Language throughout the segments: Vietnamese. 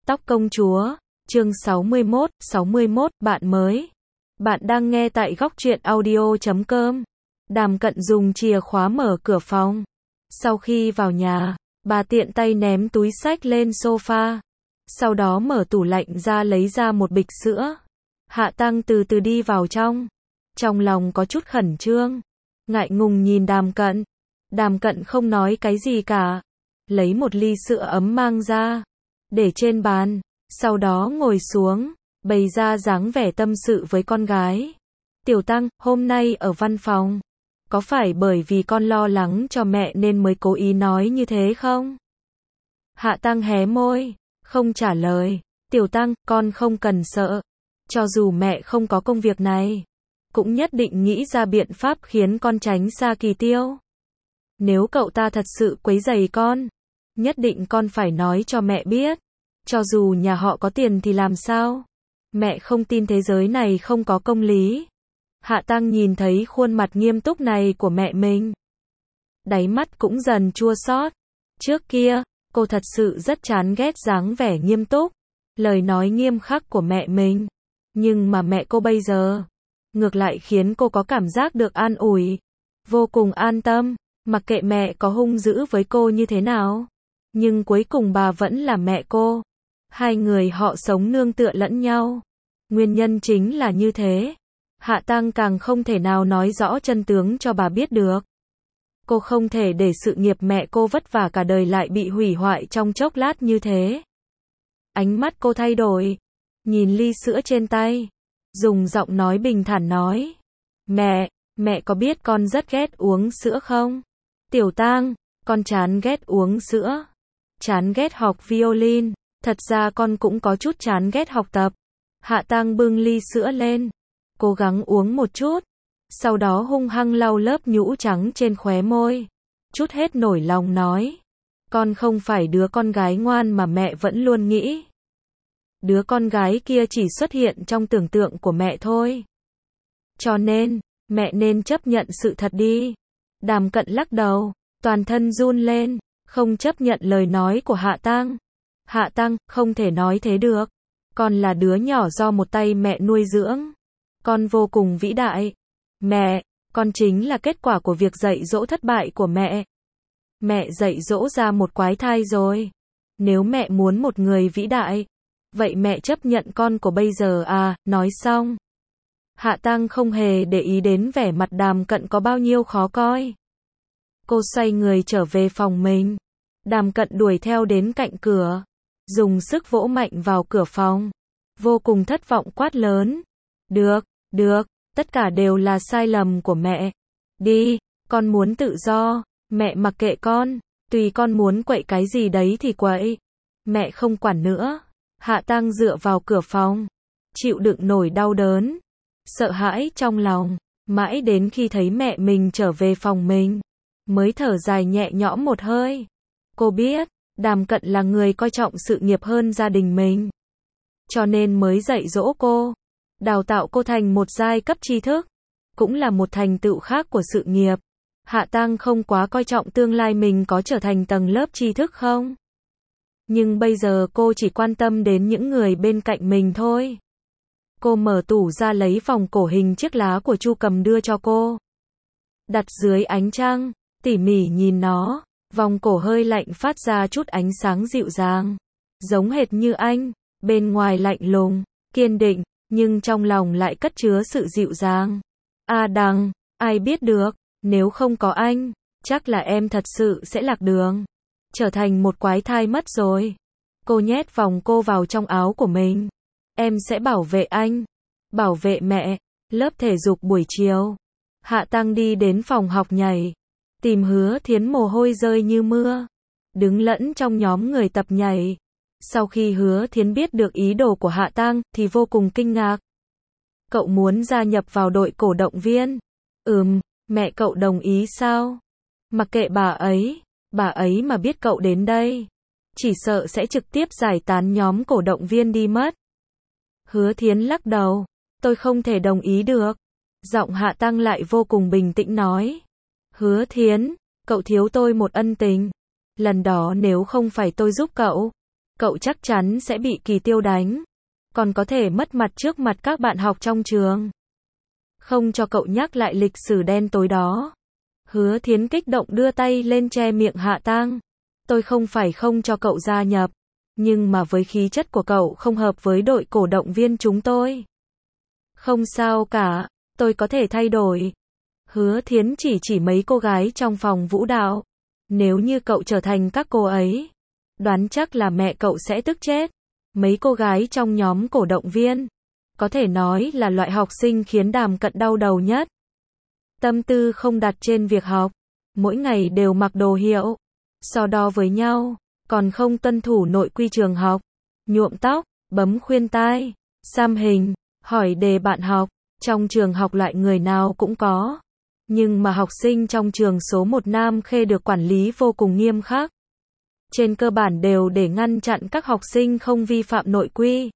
Tóc công chúa, chương 61, bạn mới. Bạn đang nghe tại góc truyện audio.com. Đàm Cận dùng chìa khóa mở cửa phòng. Sau khi vào nhà, bà tiện tay ném túi xách lên sofa. Sau đó mở tủ lạnh ra lấy ra một bịch sữa. Hạ Tăng từ từ đi vào trong. Trong lòng có chút khẩn trương. Ngại ngùng nhìn Đàm Cận. Đàm Cận không nói cái gì cả. Lấy một ly sữa ấm mang ra. Để trên bàn. Sau đó ngồi xuống. Bày ra dáng vẻ tâm sự với con gái. Tiểu Tăng, hôm nay ở văn phòng. Có phải bởi vì con lo lắng cho mẹ nên mới cố ý nói như thế không? Hạ Tăng hé môi. Không trả lời. Tiểu Tăng, con không cần sợ. Cho dù mẹ không có công việc này. Cũng nhất định nghĩ ra biện pháp khiến con tránh xa Kỳ Tiêu. Nếu cậu ta thật sự quấy rầy con. Nhất định con phải nói cho mẹ biết. Cho dù nhà họ có tiền thì làm sao? Mẹ không tin thế giới này không có công lý. Hạ Tăng nhìn thấy khuôn mặt nghiêm túc này của mẹ mình. Đáy mắt cũng dần chua xót. Trước kia, cô thật sự rất chán ghét dáng vẻ nghiêm túc, lời nói nghiêm khắc của mẹ mình. Nhưng mà mẹ cô bây giờ, ngược lại khiến cô có cảm giác được an ủi. Vô cùng an tâm, mặc kệ mẹ có hung dữ với cô như thế nào. Nhưng cuối cùng bà vẫn là mẹ cô. Hai người họ sống nương tựa lẫn nhau. Nguyên nhân chính là như thế. Hạ Tăng càng không thể nào nói rõ chân tướng cho bà biết được. Cô không thể để sự nghiệp mẹ cô vất vả cả đời lại bị hủy hoại trong chốc lát như thế. Ánh mắt cô thay đổi. Nhìn ly sữa trên tay. Dùng giọng nói bình thản nói. Mẹ có biết con rất ghét uống sữa không? Tiểu Tăng, con chán ghét uống sữa. Chán ghét học violin. Thật ra con cũng có chút chán ghét học tập. Hạ Tăng bưng ly sữa lên. Cố gắng uống một chút. Sau đó hung hăng lau lớp nhũ trắng trên khóe môi. Chút hết nổi lòng nói. Con không phải đứa con gái ngoan mà mẹ vẫn luôn nghĩ. Đứa con gái kia chỉ xuất hiện trong tưởng tượng của mẹ thôi. Cho nên, mẹ nên chấp nhận sự thật đi. Đàm Cận lắc đầu, toàn thân run lên, không chấp nhận lời nói của Hạ Tăng. Hạ Tăng, không thể nói thế được. Con là đứa nhỏ do một tay mẹ nuôi dưỡng. Con vô cùng vĩ đại. Mẹ, con chính là kết quả của việc dạy dỗ thất bại của mẹ. Mẹ dạy dỗ ra một quái thai rồi. Nếu mẹ muốn một người vĩ đại, vậy mẹ chấp nhận con của bây giờ à, nói xong. Hạ Tăng không hề để ý đến vẻ mặt Đàm Cận có bao nhiêu khó coi. Cô xoay người trở về phòng mình. Đàm Cận đuổi theo đến cạnh cửa. Dùng sức vỗ mạnh vào cửa phòng. Vô cùng thất vọng quát lớn. Được, tất cả đều là sai lầm của mẹ. Đi, con muốn tự do, mẹ mặc kệ con, tùy con muốn quậy cái gì đấy thì quậy. Mẹ không quản nữa. Hạ Tăng dựa vào cửa phòng, chịu đựng nổi đau đớn, sợ hãi trong lòng, mãi đến khi thấy mẹ mình trở về phòng mình, mới thở dài nhẹ nhõm một hơi. Cô biết, Đàm Cận là người coi trọng sự nghiệp hơn gia đình mình. Cho nên mới dạy dỗ cô, đào tạo cô thành một giai cấp tri thức, cũng là một thành tựu khác của sự nghiệp. Hạ Tăng không quá coi trọng tương lai mình có trở thành tầng lớp tri thức không. Nhưng bây giờ cô chỉ quan tâm đến những người bên cạnh mình thôi. Cô mở tủ ra lấy vòng cổ hình chiếc lá của Chu Cầm đưa cho cô. Đặt dưới ánh trăng, tỉ mỉ nhìn nó, vòng cổ hơi lạnh phát ra chút ánh sáng dịu dàng. Giống hệt như anh, bên ngoài lạnh lùng, kiên định, nhưng trong lòng lại cất chứa sự dịu dàng. Đằng, ai biết được, nếu không có anh, chắc là em thật sự sẽ lạc đường. Trở thành một quái thai mất rồi. Cô nhét vòng cô vào trong áo của mình. Em sẽ bảo vệ anh, bảo vệ mẹ. Lớp thể dục buổi chiều. Hạ Tăng đi đến phòng học nhảy. Tìm Hứa Thiến mồ hôi rơi như mưa. Đứng lẫn trong nhóm người tập nhảy. Sau khi Hứa Thiến biết được ý đồ của Hạ Tăng thì vô cùng kinh ngạc. Cậu muốn gia nhập vào đội cổ động viên? Mẹ cậu đồng ý sao? Mặc kệ bà ấy mà biết cậu đến đây, chỉ sợ sẽ trực tiếp giải tán nhóm cổ động viên đi mất. Hứa Thiến lắc đầu, tôi không thể đồng ý được. Giọng Hạ Tăng lại vô cùng bình tĩnh nói. Hứa Thiến, cậu thiếu tôi một ân tình. Lần đó nếu không phải tôi giúp cậu, cậu chắc chắn sẽ bị Kỳ Tiêu đánh, còn có thể mất mặt trước mặt các bạn học trong trường. Không cho cậu nhắc lại lịch sử đen tối đó. Hứa Thiến kích động đưa tay lên che miệng Hạ Tang. Tôi không phải không cho cậu gia nhập, nhưng mà với khí chất của cậu không hợp với đội cổ động viên chúng tôi. Không sao cả, tôi có thể thay đổi. Hứa Thiến chỉ mấy cô gái trong phòng vũ đạo. Nếu như cậu trở thành các cô ấy, đoán chắc là mẹ cậu sẽ tức chết. Mấy cô gái trong nhóm cổ động viên, có thể nói là loại học sinh khiến Đàm Cận đau đầu nhất. Tâm tư không đặt trên việc học, mỗi ngày đều mặc đồ hiệu, so đo với nhau, còn không tuân thủ nội quy trường học, nhuộm tóc, bấm khuyên tai, xăm hình, hỏi đề bạn học. Trong trường học loại người nào cũng có, nhưng mà học sinh trong trường số 1 Nam Khê được quản lý vô cùng nghiêm khắc. Trên cơ bản đều để ngăn chặn các học sinh không vi phạm nội quy.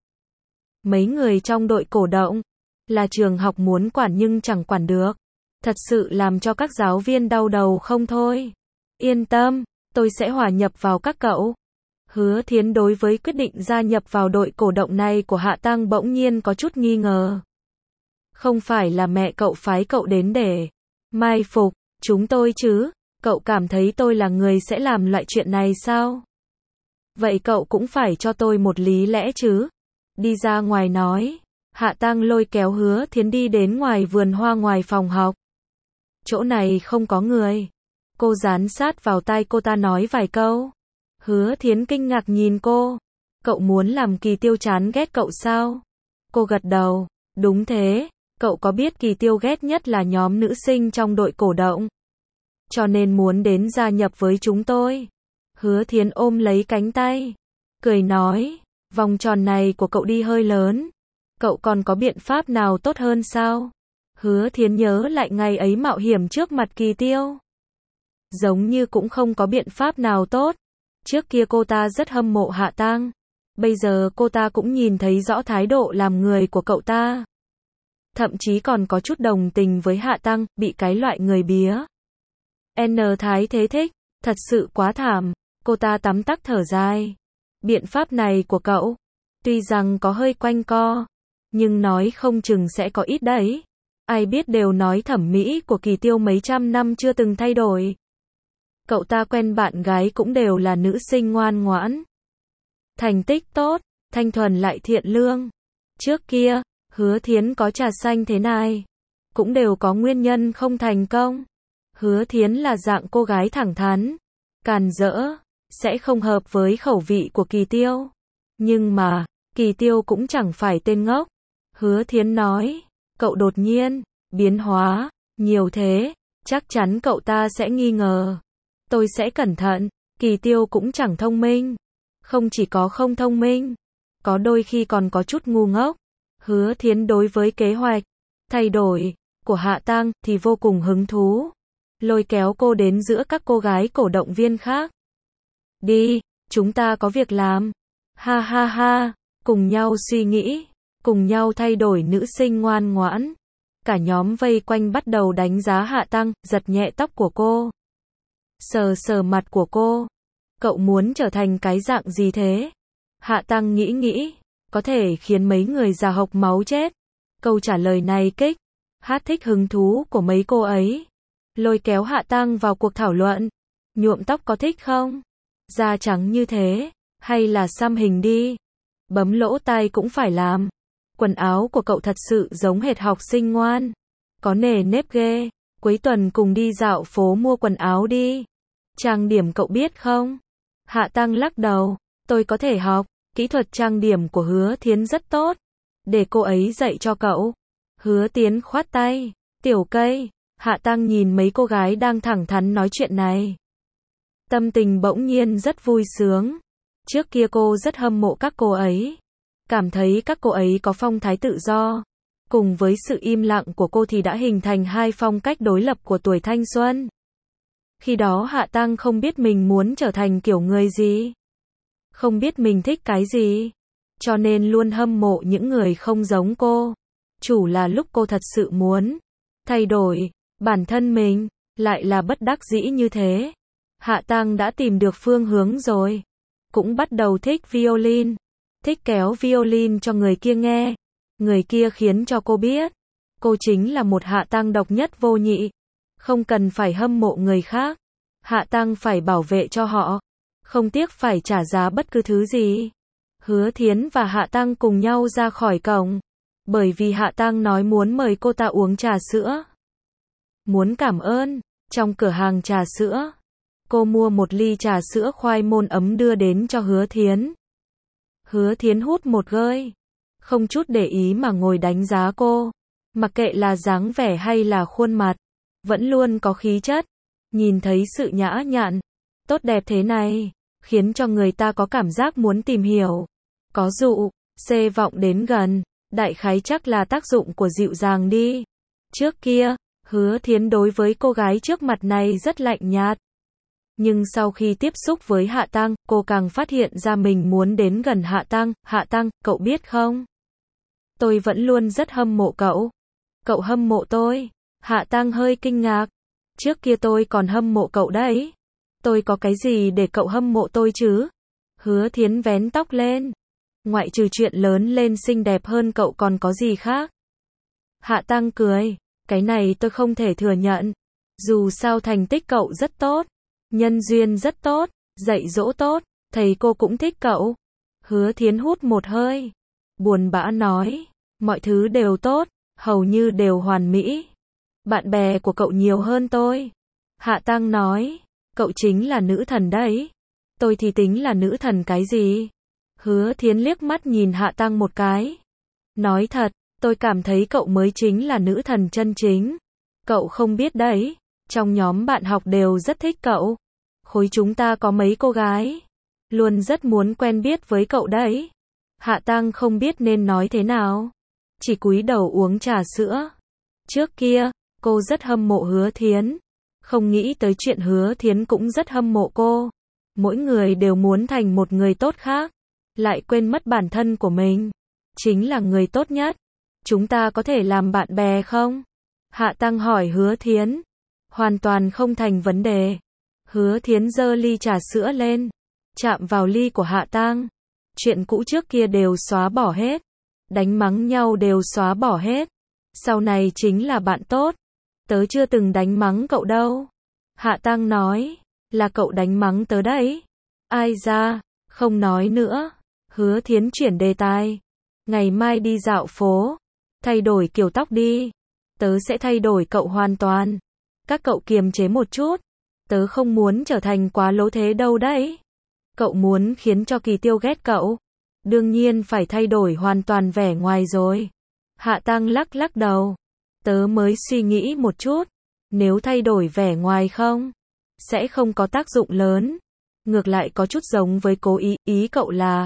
Mấy người trong đội cổ động, là trường học muốn quản nhưng chẳng quản được. Thật sự làm cho các giáo viên đau đầu không thôi. Yên tâm, tôi sẽ hòa nhập vào các cậu. Hứa Thiến đối với quyết định gia nhập vào đội cổ động này của Hạ Tang bỗng nhiên có chút nghi ngờ. Không phải là mẹ cậu phái cậu đến để mai phục chúng tôi chứ? Cậu cảm thấy tôi là người sẽ làm loại chuyện này sao? Vậy cậu cũng phải cho tôi một lý lẽ chứ? Đi ra ngoài nói. Hạ Tang lôi kéo Hứa Thiến đi đến ngoài vườn hoa ngoài phòng học. Chỗ này không có người. Cô dán sát vào tai cô ta nói vài câu. Hứa Thiến kinh ngạc nhìn cô. Cậu muốn làm Kỳ Tiêu chán ghét cậu sao? Cô gật đầu. Đúng thế, cậu có biết Kỳ Tiêu ghét nhất là nhóm nữ sinh trong đội cổ động. Cho nên muốn đến gia nhập với chúng tôi. Hứa Thiến ôm lấy cánh tay, cười nói, vòng tròn này của cậu đi hơi lớn. Cậu còn có biện pháp nào tốt hơn sao? Hứa Thiến nhớ lại ngày ấy mạo hiểm trước mặt Kỳ Tiêu. Giống như cũng không có biện pháp nào tốt. Trước kia cô ta rất hâm mộ Hạ Tang. Bây giờ cô ta cũng nhìn thấy rõ thái độ làm người của cậu ta. Thậm chí còn có chút đồng tình với Hạ Tang, bị cái loại người bía N thái thế thích, thật sự quá thảm. Cô ta tắm tắc thở dài. Biện pháp này của cậu, tuy rằng có hơi quanh co, nhưng nói không chừng sẽ có ít đấy. Ai biết đều nói thẩm mỹ của Kỳ Tiêu mấy trăm năm chưa từng thay đổi. Cậu ta quen bạn gái cũng đều là nữ sinh ngoan ngoãn, thành tích tốt, thanh thuần lại thiện lương. Trước kia, Hứa Thiến có trà xanh thế này, cũng đều có nguyên nhân không thành công. Hứa Thiến là dạng cô gái thẳng thắn, càn rỡ, sẽ không hợp với khẩu vị của Kỳ Tiêu. Nhưng mà, Kỳ Tiêu cũng chẳng phải tên ngốc. Hứa Thiến nói, cậu đột nhiên biến hóa nhiều thế, chắc chắn cậu ta sẽ nghi ngờ. Tôi sẽ cẩn thận. Kỳ Tiêu cũng chẳng thông minh. Không chỉ có không thông minh, có đôi khi còn có chút ngu ngốc. Hứa Thiến đối với kế hoạch thay đổi của Hạ Tang thì vô cùng hứng thú. Lôi kéo cô đến giữa các cô gái cổ động viên khác. Đi, chúng ta có việc làm. Ha ha ha, cùng nhau suy nghĩ, cùng nhau thay đổi nữ sinh ngoan ngoãn. Cả nhóm vây quanh bắt đầu đánh giá Hạ Tang, giật nhẹ tóc của cô, sờ sờ mặt của cô. Cậu muốn trở thành cái dạng gì thế? Hạ Tang nghĩ, có thể khiến mấy người già hộc máu chết. Câu trả lời này kích thích hứng thú của mấy cô ấy. Lôi kéo Hạ Tang vào cuộc thảo luận. Nhuộm tóc có thích không? Da trắng như thế, hay là xăm hình đi? Bấm lỗ tai cũng phải làm. Quần áo của cậu thật sự giống hệt học sinh ngoan. Có nề nếp ghê. Cuối tuần cùng đi dạo phố mua quần áo đi. Trang điểm cậu biết không? Hạ Tang lắc đầu. Tôi có thể học. Kỹ thuật trang điểm của Hứa Thiến rất tốt. Để cô ấy dạy cho cậu. Hứa Thiến khoát tay. Tiểu cây. Hạ Tang nhìn mấy cô gái đang thẳng thắn nói chuyện này. Tâm tình bỗng nhiên rất vui sướng. Trước kia cô rất hâm mộ các cô ấy. Cảm thấy các cô ấy có phong thái tự do. Cùng với sự im lặng của cô thì đã hình thành hai phong cách đối lập của tuổi thanh xuân. Khi đó Hạ Tang không biết mình muốn trở thành kiểu người gì. Không biết mình thích cái gì. Cho nên luôn hâm mộ những người không giống cô. Chủ là lúc cô thật sự muốn thay đổi bản thân mình, lại là bất đắc dĩ như thế. Hạ Tang đã tìm được phương hướng rồi. cũng bắt đầu thích violin, thích kéo violin cho người kia nghe. Người kia khiến cho cô biết, cô chính là một Hạ Tăng độc nhất vô nhị, không cần phải hâm mộ người khác. Hạ Tăng phải bảo vệ cho họ, không tiếc phải trả giá bất cứ thứ gì. Hứa Thiến và Hạ Tăng cùng nhau ra khỏi cổng, bởi vì Hạ Tăng nói muốn mời cô ta uống trà sữa. Muốn cảm ơn, trong cửa hàng trà sữa, cô mua một ly trà sữa khoai môn ấm đưa đến cho Hứa Thiến. Hứa Thiến hút một hơi, không chút để ý mà ngồi đánh giá cô, mặc kệ là dáng vẻ hay là khuôn mặt, vẫn luôn có khí chất, nhìn thấy sự nhã nhặn, tốt đẹp thế này, khiến cho người ta có cảm giác muốn tìm hiểu, có dụ, xê vọng đến gần, đại khái chắc là tác dụng của dịu dàng đi. Trước kia, Hứa Thiến đối với cô gái trước mặt này rất lạnh nhạt. Nhưng sau khi tiếp xúc với Hạ Tăng, cô càng phát hiện ra mình muốn đến gần Hạ Tăng. Hạ Tăng, cậu biết không? Tôi vẫn luôn rất hâm mộ cậu. Cậu hâm mộ tôi? Hạ Tăng hơi kinh ngạc. Trước kia tôi còn hâm mộ cậu đấy. Tôi có cái gì để cậu hâm mộ tôi chứ? Hứa Thiến vén tóc lên. Ngoại trừ chuyện lớn lên xinh đẹp hơn cậu còn có gì khác? Hạ Tăng cười. Cái này tôi không thể thừa nhận. Dù sao thành tích cậu rất tốt, nhân duyên rất tốt, dạy dỗ tốt, thầy cô cũng thích cậu. Hứa Thiến hút một hơi, buồn bã nói, mọi thứ đều tốt, hầu như đều hoàn mỹ. Bạn bè của cậu nhiều hơn tôi. Hạ Tăng nói, cậu chính là nữ thần đấy. Tôi thì tính là nữ thần cái gì? Hứa Thiến liếc mắt nhìn Hạ Tăng một cái. Nói thật, tôi cảm thấy cậu mới chính là nữ thần chân chính. Cậu không biết đấy, trong nhóm bạn học đều rất thích cậu. Khối chúng ta có mấy cô gái, luôn rất muốn quen biết với cậu đấy. Hạ Tăng không biết nên nói thế nào, chỉ cúi đầu uống trà sữa. Trước kia, cô rất hâm mộ Hứa Thiến, không nghĩ tới chuyện Hứa Thiến cũng rất hâm mộ cô. Mỗi người đều muốn thành một người tốt khác, lại quên mất bản thân của mình chính là người tốt nhất. Chúng ta có thể làm bạn bè không? Hạ Tăng hỏi Hứa Thiến. Hoàn toàn không thành vấn đề. Hứa Thiến giơ ly trà sữa lên, chạm vào ly của Hạ Tăng. Chuyện cũ trước kia đều xóa bỏ hết, đánh mắng nhau đều xóa bỏ hết. Sau này chính là bạn tốt. Tớ chưa từng đánh mắng cậu đâu. Hạ Tăng nói, là cậu đánh mắng tớ đấy. Ai ra, không nói nữa. Hứa Thiến chuyển đề tài. Ngày mai đi dạo phố, thay đổi kiểu tóc đi. Tớ sẽ thay đổi cậu hoàn toàn. Các cậu kiềm chế một chút. Tớ không muốn trở thành quá lố thế đâu đấy. Cậu muốn khiến cho Kỳ Tiêu ghét cậu, đương nhiên phải thay đổi hoàn toàn vẻ ngoài rồi. Hạ Tăng lắc lắc đầu. Tớ mới suy nghĩ một chút. Nếu thay đổi vẻ ngoài không, sẽ không có tác dụng lớn. Ngược lại có chút giống với cố ý, ý cậu là.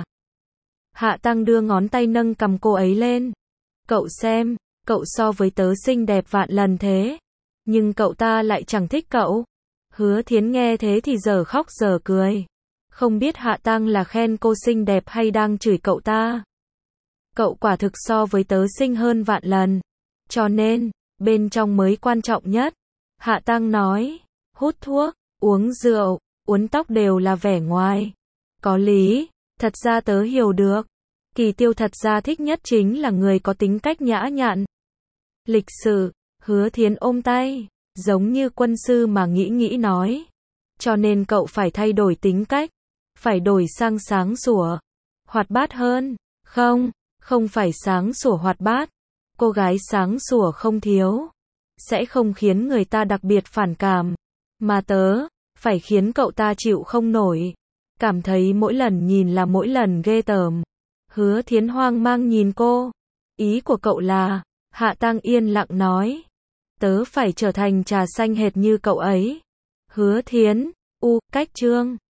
Hạ Tăng đưa ngón tay nâng cầm cô ấy lên. Cậu xem, cậu so với tớ xinh đẹp vạn lần thế. Nhưng cậu ta lại chẳng thích cậu. Hứa Thiến nghe thế thì giờ khóc giờ cười. Không biết Hạ Tăng là khen cô xinh đẹp hay đang chửi cậu ta. Cậu quả thực so với tớ xinh hơn vạn lần. Cho nên, bên trong mới quan trọng nhất. Hạ Tăng nói, hút thuốc, uống rượu, uốn tóc đều là vẻ ngoài. Có lý, thật ra tớ hiểu được. Kỳ Tiêu thật ra thích nhất chính là người có tính cách nhã nhặn, lịch sự. Hứa Thiến ôm tay, giống như quân sư mà nghĩ nói. Cho nên cậu phải thay đổi tính cách, phải đổi sang sáng sủa, hoạt bát hơn. Không phải sáng sủa hoạt bát. Cô gái sáng sủa không thiếu, sẽ không khiến người ta đặc biệt phản cảm. Mà tớ, phải khiến cậu ta chịu không nổi. Cảm thấy mỗi lần nhìn là mỗi lần ghê tởm. Hứa Thiến hoang mang nhìn cô. Ý của cậu là, Hạ Tăng yên lặng nói. Tớ phải trở thành trà xanh hệt như cậu ấy. Hứa Thiến, cách chương.